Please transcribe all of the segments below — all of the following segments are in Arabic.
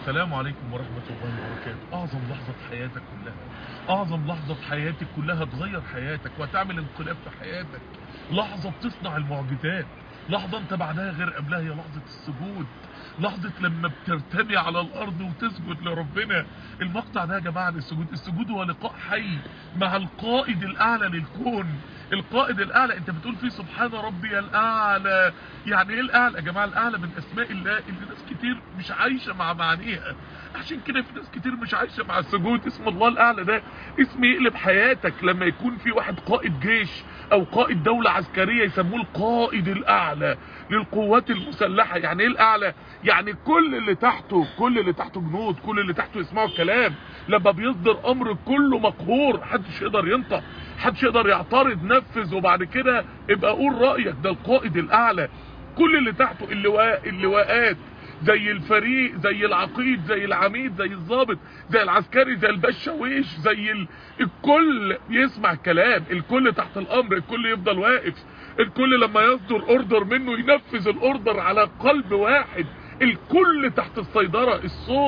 السلام عليكم ورحمة الله وبركاته. أعظم لحظة في حياتك كلها، أعظم لحظة في حياتك كلها تغير حياتك وتعمل انقلاب في حياتك، لحظة بتصنع المعجزات، لحظة أنت بعدها غير قبلها، هي لحظة السجود، لحظة لما بترتمي على الأرض وتسجد لربنا. المقطع ده يا جماعة عن السجود، السجود هو لقاء حي مع القائد الأعلى للكون، القائد الأعلى. أنت بتقول فيه سبحان ربي الأعلى. يعني إيه الأعلى يا جماعة؟ الأعلى من أسماء الله اللي ناس كتير مش عايشة مع معانيها، عشان كده في ناس كتير مش عايشة مع السجود. اسم الله الأعلى ده اسم يقلب حياتك. لما يكون في واحد قائد جيش أو قائد دولة عسكرية يسموه القائد الأعلى للقوات المسلحة. يعني إيه الأعلى؟ يعني كل اللي تحته جنود، كل اللي تحته يسمعوا الكلام. لما بيصدر أمر كله مقهور، محدش يقدر ينطق، محدش يقدر يعترض، نفذ وبعد كده ابقى قول رأيك. ده القائد الأعلى. كل اللي تحته اللواءات، زي الفريق، زي العقيد، زي العميد، زي الضابط، زي العسكري، زي البشاويش، زي الكل يسمع الكلام، الكل تحت الامر، الكل يفضل واقف، الكل لما يصدر اوردر منه ينفذ الاوردر على قلب واحد، الكل تحت السيطرة،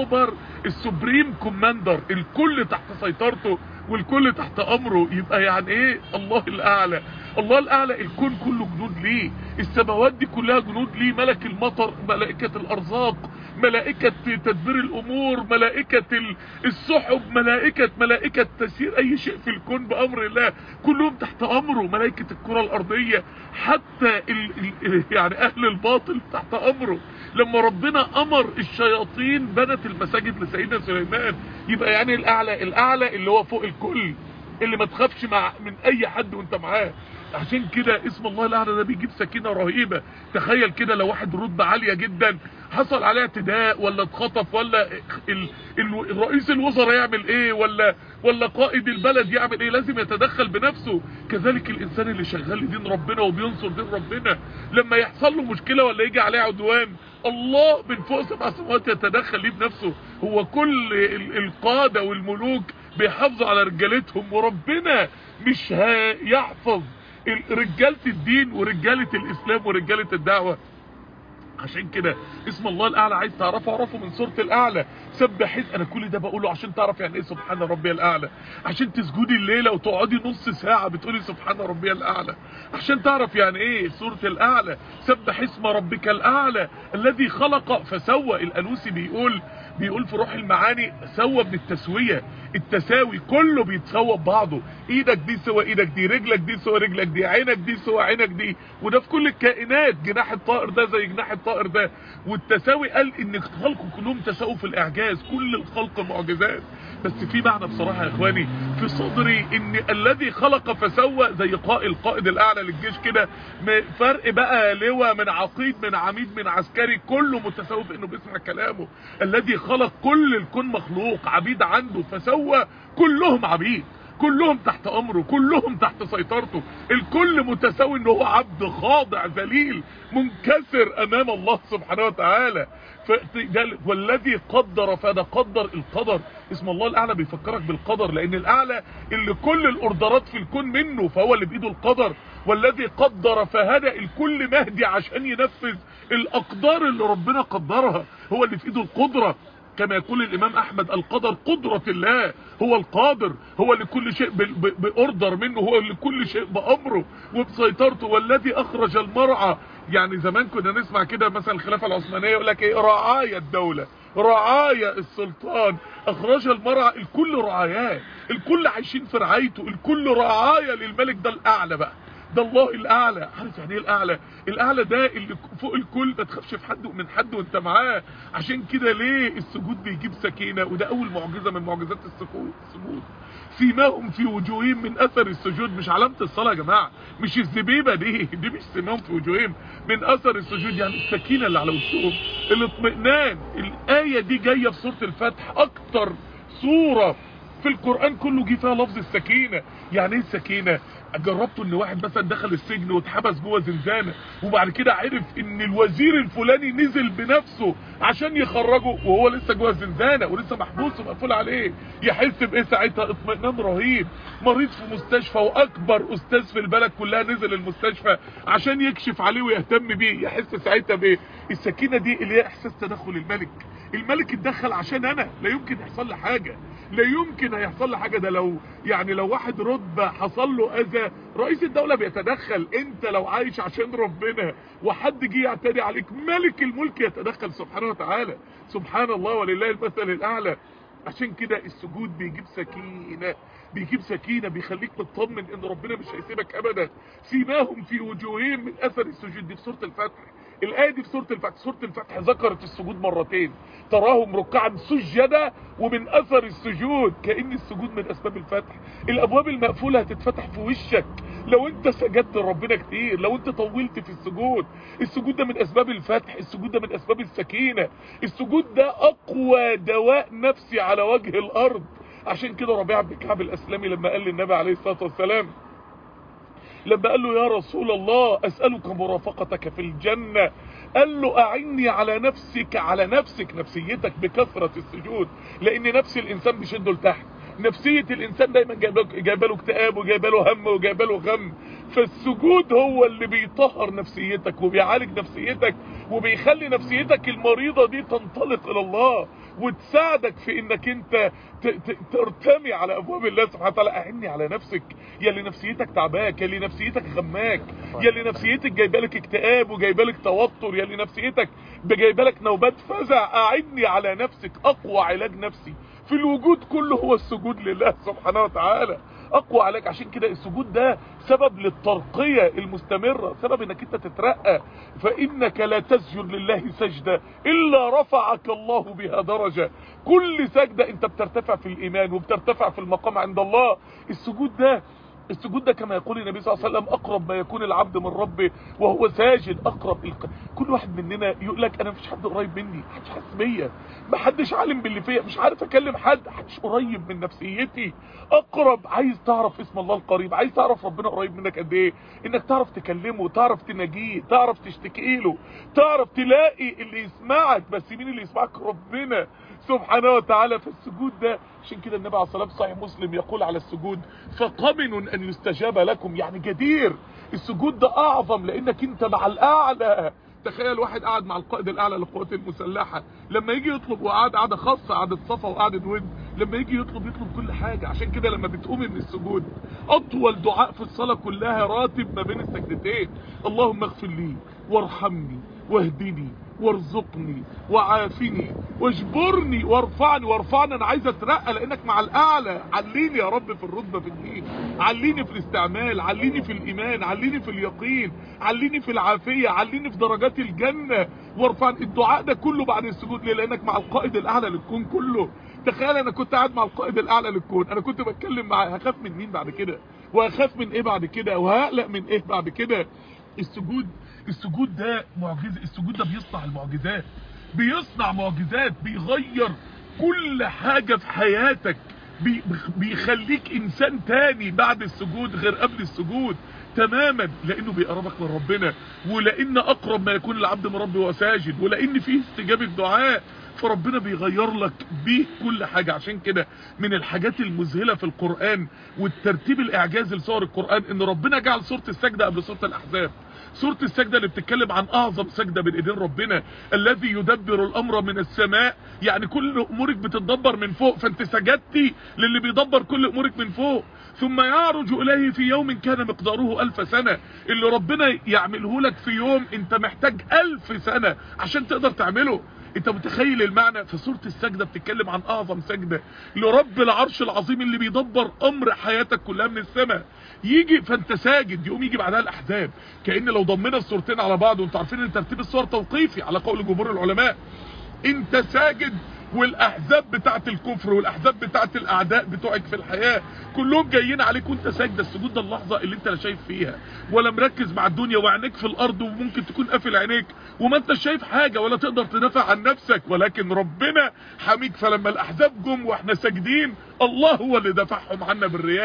السوبريم كوماندر، الكل تحت سيطرته والكل تحت امره. يبقى يعني ايه الله الاعلى؟ الله الاعلى الكون كله جنود ليه، السماوات دي كلها جنود ليه، ملك المطر، ملائكة الارزاق، ملائكة تدبير الامور، ملائكة السحب، ملائكة تسيير اي شيء في الكون بامر الله، كلهم تحت امره، ملائكة الكرة الارضية، حتى يعني اهل الباطل تحت امره. لما ربنا امر الشياطين بنت المساجد لسيدنا سليمان. يبقى يعني الاعلى اللي هو فوق الكل، اللي ما تخافش من اي حد وانت معاه. عشان كده اسم الله الاعلى ده بيجيب سكينة رهيبة. تخيل كده لو واحد رتبة عالية جدا حصل عليه اعتداء ولا اتخطف، ولا رئيس الوزراء يعمل ايه، ولا قائد البلد يعمل ايه؟ لازم يتدخل بنفسه. كذلك الانسان اللي شغال لدين ربنا وبينصر دين ربنا، لما يحصل له مشكلة ولا يجي عليه عدوان، الله من فوق سبع سماوات يتدخل ليه بنفسه. هو كل القادة والملوك بيحافظوا على رجالتهم، وربنا مش هيحفظ رجالة الدين ورجالة الاسلام ورجالة الدعوة؟ عشان كده اسم الله الاعلى عايز تعرفه من سورة الاعلى. سبح. انا كل ده بقوله عشان تعرف يعني ايه سبحان ربي الاعلى، عشان تسجدي الليله وتقعدي نص ساعه بتقولي سبحان ربي الاعلى، عشان تعرف يعني ايه سوره الاعلى. سبح اسم ربك الاعلى الذي خلق فسوى. الالوسي بيقول في روح المعاني سوى من التسويه، التساوي، كله بيتسوى ببعضه، ايدك دي سوى ايدك دي، رجلك دي سوى رجلك دي، عينك دي سوى عينك دي، وده في كل الكائنات. جناح الطائر ده زي جناح الطائر ده. والتساوي قال ان الخلق كلهم تساووا في الاعجاز، كل الخلق معجزات. بس في معنى بصراحة يا اخواني في صدري ان الذي خلق فسوى زي القائد الاعلى للجيش كده، فرق بقى لواء من عقيد من عميد من عسكري، كله متساوي في انه بيسمع كلامه. الذي خلق كل الكون مخلوق عبيد عنده فسوى، كلهم عبيد، كلهم تحت امره، كلهم تحت سيطرته، الكل متساوي ان هو عبد خاضع ذليل منكسر امام الله سبحانه وتعالى. والذي قدر، فده قدر القدر. اسم الله الاعلى بيفكرك بالقدر، لان الاعلى اللي كل الاوردرات في الكون منه، فهو اللي بايده القدر. والذي قدر فهدى، الكل مهدي عشان ينفذ الاقدار اللي ربنا قدرها، هو اللي في ايده القدرة. كما يقول الامام احمد القدر قدرة الله، هو القادر، هو لكل شيء باوردر منه، هو لكل شيء بامره وبسيطرته. والذي اخرج المرعى، يعني زمان كنا نسمع كده مثلا الخلافة العثمانية يقول لك ايه، رعايا الدولة، رعايا السلطان، اخرج المرعى، الكل رعاياه، الكل عايشين في رعايته، الكل رعايا للملك. ده الاعلى بقى، ده الله الاعلى. عارف يعني ايه الاعلى؟ الاعلى ده اللي فوق الكل، ما تخافش في حد من حد وانت معاه. عشان كده ليه السجود بيجيب سكينه، وده اول معجزه من معجزات السجود. سيماهم في وجوههم من اثر السجود، مش علامه الصلاه يا جماعه، مش الزبيبه دي مش سيماهم في وجوههم من اثر السجود، يعني السكينه اللي على وشهم، الاطمئنان. الايه دي جايه في سوره الفتح، اكتر سوره في القرآن كله جه فيها لفظ السكينة. يعني ايه السكينه؟ جربتوا ان واحد مثلا دخل السجن واتحبس جوه زنزانه وبعد كده عرف ان الوزير الفلاني نزل بنفسه عشان يخرجه وهو لسه جوه الزنزانه ولسه محبوس ومقفول عليه، يحس بايه ساعتها؟ اطمئنان رهيب. مريض في مستشفى واكبر استاذ في البلد كلها نزل المستشفى عشان يكشف عليه ويهتم بيه، يحس ساعتها بايه؟ السكينه دي اللي هي احساس تدخل الملك. الملك اتدخل عشان انا لا يمكن يحصل لي حاجه، لا يمكن هيحصل لي حاجه. ده لو واحد رتبه حصل له اذى رئيس الدوله بيتدخل. انت لو عايش عشان ربنا وحد جه يعتدي عليك ملك الملك يتدخل سبحانه وتعالى. سبحان الله ولله المثل الاعلى. عشان كده السجود بيجيب سكينه، بيخليك مطمن ان ربنا مش هيسيبك ابدا. سيماهم في وجوههم من اثر السجود. دي في سوره الفتح، الايه دي في سوره الفتح. سوره الفتح ذكرت السجود مرتين، تراهم ركعا سجدا ومن اثر السجود، كأن السجود من اسباب الفتح. الابواب المقفوله هتتفتح في وشك لو انت سجدت لربنا كتير، لو انت طولت في السجود. السجود ده من اسباب الفتح، السجود ده من اسباب السكينه، السجود ده اقوى دواء نفسي على وجه الارض. عشان كده ربيعه بن كعب الاسلمي لما قال للنبي عليه الصلاه والسلام، لما قال له يا رسول الله اسالك مرافقتك في الجنه، قال له اعني على نفسك نفسيتك بكثره السجود، لان نفس الانسان بيشده لتحت. نفسيه الانسان دايما جايبه له اكتئاب وجايبه له هم وجايبه له غم. فالسجود هو اللي بيطهر نفسيتك وبيعالج نفسيتك وبيخلي نفسيتك المريضه دي تنطلق الى الله وتساعدك في انك انت ترتمي على ابواب الله سبحانه وتعالى. اعني على نفسك يا اللي نفسيتك تعباك، يا اللي نفسيتك غماك، يا اللي نفسيتك جايبالك اكتئاب وجايبالك توتر، يا اللي نفسيتك جايبالك نوبات فزع. اعني على نفسك. اقوى علاج نفسي في الوجود كله هو السجود لله سبحانه وتعالى، اقوى علاج. عشان كده السجود ده سبب للترقية المستمرة، سبب انك انت تترقى. فانك لا تسجد لله سجدة الا رفعك الله بها درجة. كل سجدة انت بترتفع في الايمان وبترتفع في المقام عند الله. السجود ده كما يقول النبي صلى الله عليه وسلم اقرب ما يكون العبد من ربه وهو ساجد. كل واحد مننا يقول لك انا مفيش حد قريب مني، محدش حاسس بيا، محدش عالم باللي فيا، مش عارف اكلم حد، محدش قريب من نفسيتي. اقرب. عايز تعرف اسم الله القريب، عايز تعرف ربنا قريب منك قد ايه؟ انك تعرف تكلمه، تعرف تناجيه، تعرف تشتكي له، تعرف تلاقي اللي يسمعك. بس مين اللي يسمعك؟ ربنا سبحانه وتعالى. في السجود ده عشان كده النبي عليه الصلاه والسلام صحيح مسلم يقول على السجود فقمن ان يستجاب لكم، يعني جدير. السجود ده اعظم لانك انت مع الاعلى. تخيل واحد قاعد مع القائد الاعلى للقوات المسلحه، لما يجي يطلب وقعد قعده خاصه، قعده صفا وقعده ود، لما يجي يطلب كل حاجه. عشان كده لما بتقوم من السجود اطول دعاء في الصلاه كلها راتب ما بين السجدتين، اللهم اغفر لي وارحمني واهدني وارزقني وعافني واجبرني وارفعني. انا عايز اترقى لانك مع الاعلى. عليني يا رب في الرتبه في الدين، عليني في الاستعمال، عليني في الايمان، عليني في اليقين، عليني في العافيه، عليني في درجات الجنه وارفعني. الدعاء ده كله بعد السجود ليه؟ لانك مع القائد الاعلى للكون كله. تخيل انا كنت قاعد مع القائد الاعلى للكون، انا كنت بتكلم معاه، هخاف من مين بعد كده؟ وهخاف من ايه بعد كده؟ وهقلق من ايه بعد كده؟ السجود ده معجزه. السجود ده بيصنع المعجزات، بيصنع معجزات، بيغير كل حاجه في حياتك، بيخليك انسان تاني بعد السجود غير قبل السجود تماما، لانه بيقربك من ربنا، ولان اقرب ما يكون العبد من ربه وهو ساجد، ولان فيه استجابه دعاء، فربنا بيغير لك بيه كل حاجه. عشان كده من الحاجات المذهله في القران والترتيب الاعجازي لسور القران ان ربنا جعل سوره السجده قبل سوره الاحزاب. سورة السجدة اللي بتتكلم عن اعظم سجدة بين ايدين ربنا، الذي يدبر الامر من السماء، يعني كل امورك بتتدبر من فوق، فانت سجدتي للي بيدبر كل امورك من فوق. ثم يعرج اليه في يوم كان مقداره 1000 سنة، اللي ربنا يعمله لك في يوم انت محتاج 1000 سنة عشان تقدر تعمله. انت متخيل المعنى؟ في سورة السجدة بتتكلم عن اعظم سجدة لرب العرش العظيم اللي بيدبر امر حياتك كلها من السماء. يجي فانت ساجد، يقوم يجي بعدها الاحزاب. كأن لو ضمنا السورتين على بعض، وانتوا عارفين ان ترتيب السور توقيفي على قول جمهور العلماء، انت ساجد والاحزاب بتاعت الكفر والاحزاب بتاعت الاعداء بتوعك في الحياة كلهم جايين عليك وانت ساجد. السجود ده اللحظة اللي انت لا شايف فيها ولا مركز مع الدنيا وعينيك في الارض، وممكن تكون قافل عينيك وما انت شايف حاجة ولا تقدر تدافع عن نفسك، ولكن ربنا حميك. فلما الاحزاب جم واحنا ساجدين، الله هو اللي دفعهم عنا بالرياح،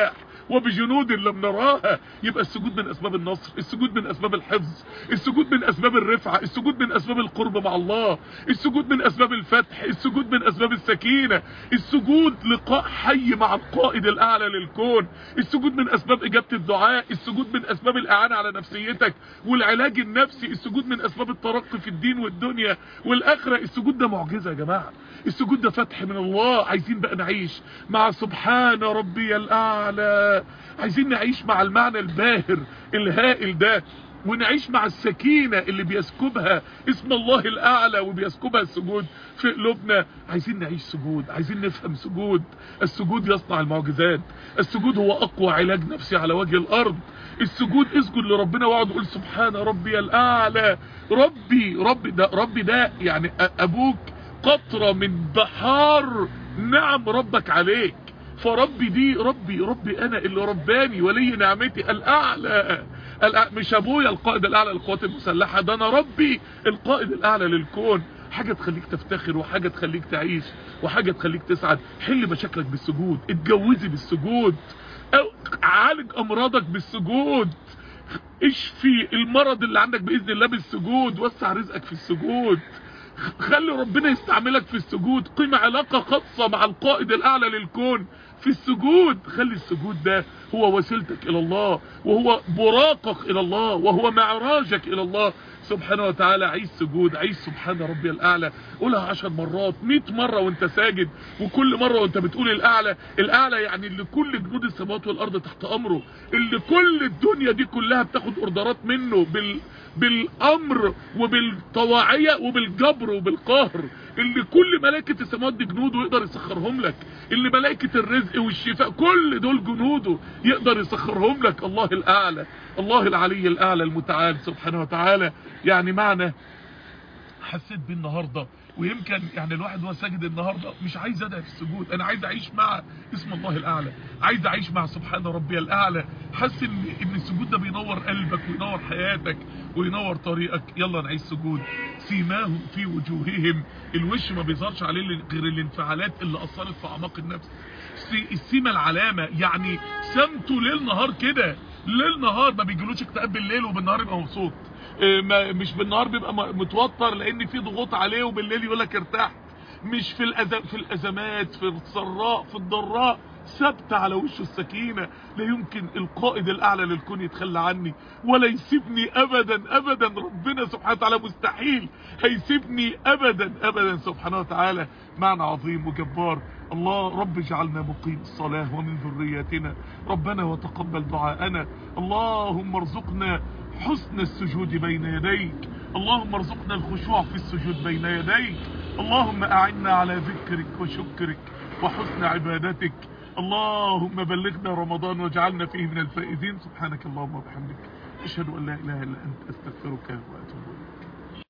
وبجنود لم نراها. يبقى السجود من اسباب النصر، السجود من اسباب الحفظ، السجود من اسباب الرفعه، السجود من اسباب القرب مع الله، السجود من اسباب الفتح، السجود من اسباب السكينه، السجود لقاء حي مع القائد الاعلى للكون، السجود من اسباب اجابه الدعاء، السجود من اسباب الاعانه على نفسيتك والعلاج النفسي، السجود من اسباب الترقي في الدين والدنيا والاخره. السجود ده معجزه يا جماعه، السجود ده فتح من الله. عايزين بقى نعيش مع سبحان ربي الاعلى، عايزين نعيش مع المعنى الباهر الهائل ده، ونعيش مع السكينة اللي بيسكبها اسم الله الأعلى وبيسكبها السجود في قلوبنا. عايزين نعيش سجود، عايزين نفهم سجود. السجود يصنع المعجزات، السجود هو أقوى علاج نفسي على وجه الأرض. السجود اسجد لربنا واقعد قول سبحان ربي الأعلى. ربي ده يعني أبوك قطرة من بحار نعم ربك عليك، فربي دي ربي انا اللي رباني ولي نعمتي الاعلى. مش ابويا القائد الاعلى للقوات المسلحه، ده انا ربي القائد الاعلى للكون. حاجه تخليك تفتخر، وحاجه تخليك تعيش، وحاجه تخليك تسعد. حل مشاكلك بالسجود، اتجوزي بالسجود، عالج امراضك بالسجود، اشفي المرض اللي عندك باذن الله بالسجود، وسع رزقك في السجود، خلي ربنا يستعملك في السجود، قيم علاقة خاصة مع القائد الأعلى للكون في السجود. خلي السجود ده هو وسيلتك إلى الله، وهو براقك إلى الله، وهو معراجك إلى الله سبحانه وتعالى. عيش سجود، عيش سبحان ربي الأعلى، قولها 10 مرات 100 مرة وانت ساجد، وكل مرة وانت بتقول الأعلى الأعلى يعني اللي كل جنود السماوات والأرض تحت أمره، اللي كل الدنيا دي كلها بتاخد أوردرات منه بالأمر وبالطواعية وبالجبر وبالقهر، اللي كل ملائكة السماوات دي جنوده يقدر يسخرهم لك، اللي ملائكة الرزق والشفاء كل دول جنوده يقدر يسخرهم لك. الله الأعلى، الله العلي الأعلى المتعال سبحانه وتعالى. يعني معنى حسيت بيه النهارده، ويمكن يعني الواحد وهو ساجد النهارده مش عايز ادعي في السجود، انا عايز اعيش مع اسم الله الاعلى، عايز اعيش مع سبحان ربي الاعلى، حاسس ان السجود ده بينور قلبك وينور حياتك وينور طريقك. يلا نعيش سجود. سيماهم في وجوههم، الوش ما بيظهرش عليه غير الانفعالات اللي اثرت في اعماق النفس. السيمه العلامه، يعني سمته ليل نهار كده، ليل نهار ما بيجيلوش اكتئاب بالليل وبالنهار يبقى مبسوط، مش بالنهار بيبقى متوتر لان في ضغوط عليه، وبالليل يقول لك ارتحت. مش في الازمات، في السراء، في الضراء، ثابت على وشه السكينه. لا يمكن القائد الاعلى للكون يتخلى عني ولا يسيبني ابدا ابدا. ربنا سبحانه وتعالى مستحيل هيسيبني ابدا ابدا سبحانه وتعالى. معنى عظيم وجبار. الله رب اجعلنا مقيم الصلاه ومن ذريتنا ربنا وتقبل دعاءنا. اللهم ارزقنا حسن السجود بين يديك، اللهم ارزقنا الخشوع في السجود بين يديك، اللهم اعنا على ذكرك وشكرك وحسن عبادتك. اللهم بلغنا رمضان واجعلنا فيه من الفائزين. سبحانك اللهم وبحمدك، اشهد ان لا اله الا انت، استغفرك واتوب اليك.